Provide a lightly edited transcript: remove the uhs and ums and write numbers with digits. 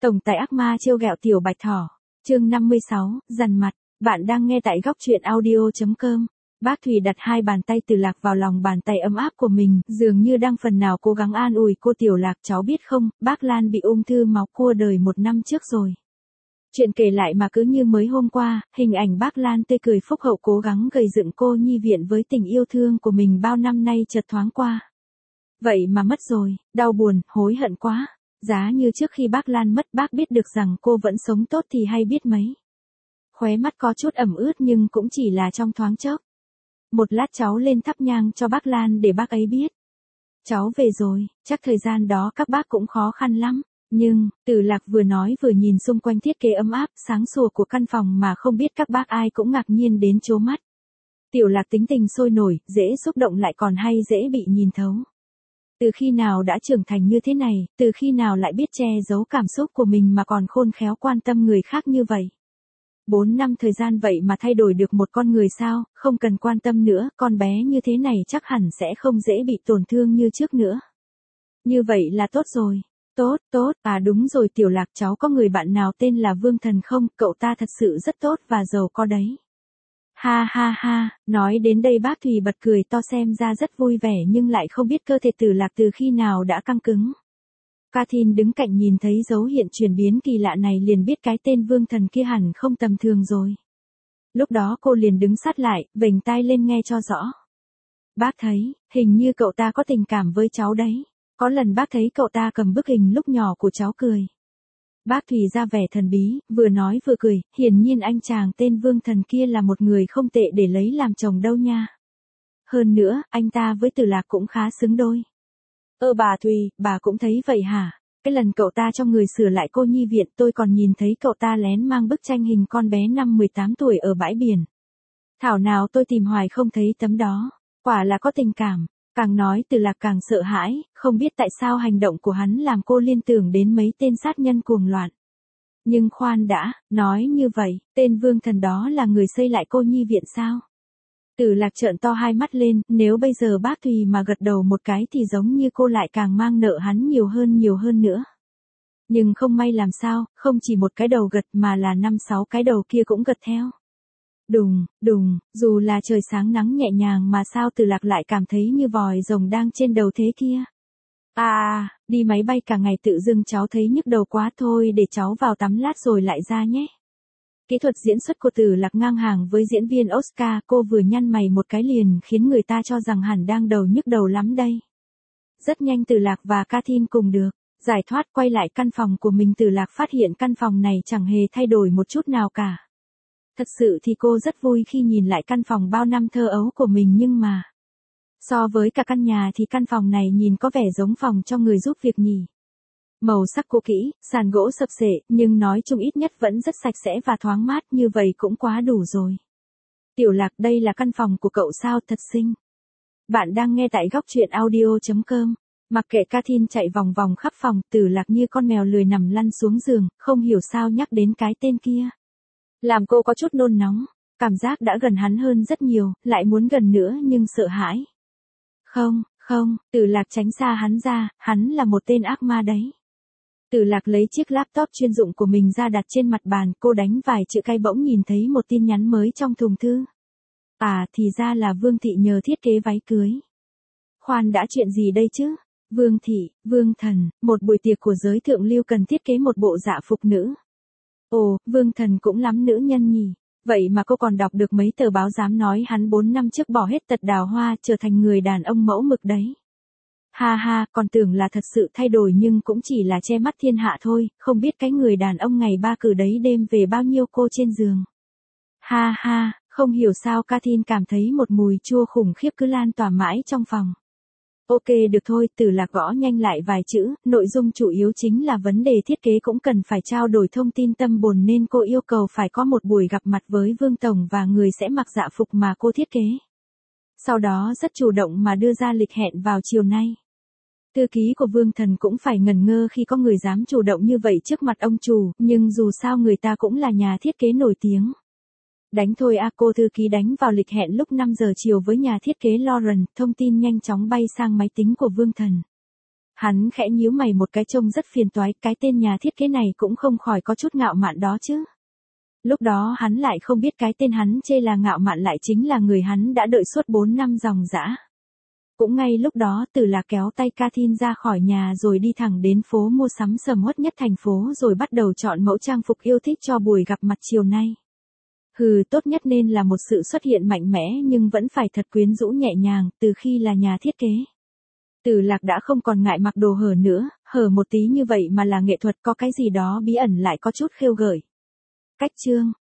Tổng tài ác ma trêu ghẹo tiểu bạch thỏ. Chương 56, dằn mặt. Bạn đang nghe tại góc truyện audio.com. Bác Thùy đặt hai bàn tay Từ Lạc vào lòng bàn tay ấm áp của mình, dường như đang phần nào cố gắng an ủi cô. Tiểu Lạc, cháu biết không, bác Lan bị ung thư máu cua đời 1 năm trước rồi. Chuyện kể lại mà cứ như mới hôm qua, hình ảnh bác Lan tươi cười phúc hậu cố gắng gầy dựng cô nhi viện với tình yêu thương của mình bao năm nay chợt thoáng qua. Vậy mà mất rồi, đau buồn, hối hận quá. Giá như trước khi bác Lan mất bác biết được rằng cô vẫn sống tốt thì hay biết mấy. Khóe mắt có chút ẩm ướt nhưng cũng chỉ là trong thoáng chốc. Một lát cháu lên thắp nhang cho bác Lan để bác ấy biết. Cháu về rồi, chắc thời gian đó các bác cũng khó khăn lắm. Nhưng, Từ Lạc vừa nói vừa nhìn xung quanh thiết kế ấm áp, sáng sủa của căn phòng mà không biết các bác ai cũng ngạc nhiên đến trố mắt. Tiểu Lạc tính tình sôi nổi, dễ xúc động lại còn hay dễ bị nhìn thấu. Từ khi nào đã trưởng thành như thế này, từ khi nào lại biết che giấu cảm xúc của mình mà còn khôn khéo quan tâm người khác như vậy. 4 năm thời gian vậy mà thay đổi được một con người sao, không cần quan tâm nữa, con bé như thế này chắc hẳn sẽ không dễ bị tổn thương như trước nữa. Như vậy là tốt rồi. Tốt, à đúng rồi Tiểu Lạc, cháu có người bạn nào tên là Vương Thần không, cậu ta thật sự rất tốt và giàu có đấy. Ha, nói đến đây bác Thùy bật cười to xem ra rất vui vẻ nhưng lại không biết cơ thể Từ Lạc từ khi nào đã căng cứng. Catherine đứng cạnh nhìn thấy dấu hiện chuyển biến kỳ lạ này liền biết cái tên Vương Thần kia hẳn không tầm thường rồi. Lúc đó cô liền đứng sát lại, vểnh tai lên nghe cho rõ. Bác thấy, hình như cậu ta có tình cảm với cháu đấy. Có lần bác thấy cậu ta cầm bức hình lúc nhỏ của cháu cười. Bác Thùy ra vẻ thần bí, vừa nói vừa cười, hiển nhiên anh chàng tên Vương Thần kia là một người không tệ để lấy làm chồng đâu nha. Hơn nữa, anh ta với Từ Lạc cũng khá xứng đôi. Bà Thùy, bà cũng thấy vậy hả? Cái lần cậu ta cho người sửa lại cô nhi viện tôi còn nhìn thấy cậu ta lén mang bức tranh hình con bé năm 18 tuổi ở bãi biển. Thảo nào tôi tìm hoài không thấy tấm đó, quả là có tình cảm. Càng nói Từ Lạc càng sợ hãi, không biết tại sao hành động của hắn làm cô liên tưởng đến mấy tên sát nhân cuồng loạn. Nhưng khoan đã, nói như vậy, tên Vương Thần đó là người xây lại cô nhi viện sao? Từ Lạc trợn to hai mắt lên, nếu bây giờ bác Thùy mà gật đầu một cái thì giống như cô lại càng mang nợ hắn nhiều hơn nữa. Nhưng không may làm sao, không chỉ một cái đầu gật mà là 5-6 cái đầu kia cũng gật theo. Đùng, dù là trời sáng nắng nhẹ nhàng mà sao Từ Lạc lại cảm thấy như vòi rồng đang trên đầu thế kia. Đi máy bay cả ngày tự dưng cháu thấy nhức đầu quá thôi để cháu vào tắm lát rồi lại ra nhé. Kỹ thuật diễn xuất của Từ Lạc ngang hàng với diễn viên Oscar, cô vừa nhăn mày một cái liền khiến người ta cho rằng hẳn đang nhức đầu lắm đây. Rất nhanh Từ Lạc và Catherine cùng được giải thoát quay lại căn phòng của mình. Từ Lạc phát hiện căn phòng này chẳng hề thay đổi một chút nào cả. Thật sự thì cô rất vui khi nhìn lại căn phòng bao năm thơ ấu của mình nhưng mà so với cả căn nhà thì căn phòng này nhìn có vẻ giống phòng cho người giúp việc nhỉ. Màu sắc cũ kỹ, sàn gỗ sập xệ, nhưng nói chung ít nhất vẫn rất sạch sẽ và thoáng mát, như vậy cũng quá đủ rồi. Tiểu Lạc, đây là căn phòng của cậu sao, thật xinh. Bạn đang nghe tại góc truyện audio.com. Mặc kệ Catherine chạy vòng vòng khắp phòng, Từ Lạc như con mèo lười nằm lăn xuống giường, không hiểu sao nhắc đến cái tên kia. Làm cô có chút nôn nóng, cảm giác đã gần hắn hơn rất nhiều, lại muốn gần nữa nhưng sợ hãi. Không, Từ Lạc tránh xa hắn ra, hắn là một tên ác ma đấy. Từ Lạc lấy chiếc laptop chuyên dụng của mình ra đặt trên mặt bàn, cô đánh vài chữ cái bỗng nhìn thấy một tin nhắn mới trong thùng thư. Thì ra là Vương Thị nhờ thiết kế váy cưới. Khoan đã, chuyện gì đây chứ? Vương Thị, Vương Thần, một buổi tiệc của giới thượng lưu cần thiết kế một bộ dạ phục nữ. Ồ, Vương Thần cũng lắm nữ nhân nhỉ. Vậy mà cô còn đọc được mấy tờ báo dám nói hắn 4 năm trước bỏ hết tật đào hoa trở thành người đàn ông mẫu mực đấy. Ha, còn tưởng là thật sự thay đổi nhưng cũng chỉ là che mắt thiên hạ thôi, không biết cái người đàn ông ngày ba cử đấy đêm về bao nhiêu cô trên giường. Ha, không hiểu sao Catherine cảm thấy một mùi chua khủng khiếp cứ lan tỏa mãi trong phòng. Ok được thôi, Từ Lạc gõ nhanh lại vài chữ, nội dung chủ yếu chính là vấn đề thiết kế cũng cần phải trao đổi thông tin tâm bồn nên cô yêu cầu phải có một buổi gặp mặt với Vương Tổng và người sẽ mặc dạ phục mà cô thiết kế. Sau đó rất chủ động mà đưa ra lịch hẹn vào chiều nay. Thư ký của Vương Thần cũng phải ngẩn ngơ khi có người dám chủ động như vậy trước mặt ông chủ, nhưng dù sao người ta cũng là nhà thiết kế nổi tiếng. Đánh thôi cô thư ký đánh vào lịch hẹn lúc 5 giờ chiều với nhà thiết kế Lauren, thông tin nhanh chóng bay sang máy tính của Vương Thần. Hắn khẽ nhíu mày một cái trông rất phiền toái, cái tên nhà thiết kế này cũng không khỏi có chút ngạo mạn đó chứ. Lúc đó hắn lại không biết cái tên hắn chê là ngạo mạn lại chính là người hắn đã đợi suốt 4 năm ròng rã. Cũng ngay lúc đó Tử Lạc kéo tay Catherine ra khỏi nhà rồi đi thẳng đến phố mua sắm sầm uất nhất thành phố rồi bắt đầu chọn mẫu trang phục yêu thích cho buổi gặp mặt chiều nay. Tốt nhất nên là một sự xuất hiện mạnh mẽ nhưng vẫn phải thật quyến rũ nhẹ nhàng, từ khi là nhà thiết kế. Tử Lạc đã không còn ngại mặc đồ hở nữa, hở một tí như vậy mà là nghệ thuật, có cái gì đó bí ẩn lại có chút khêu gợi. Cách chương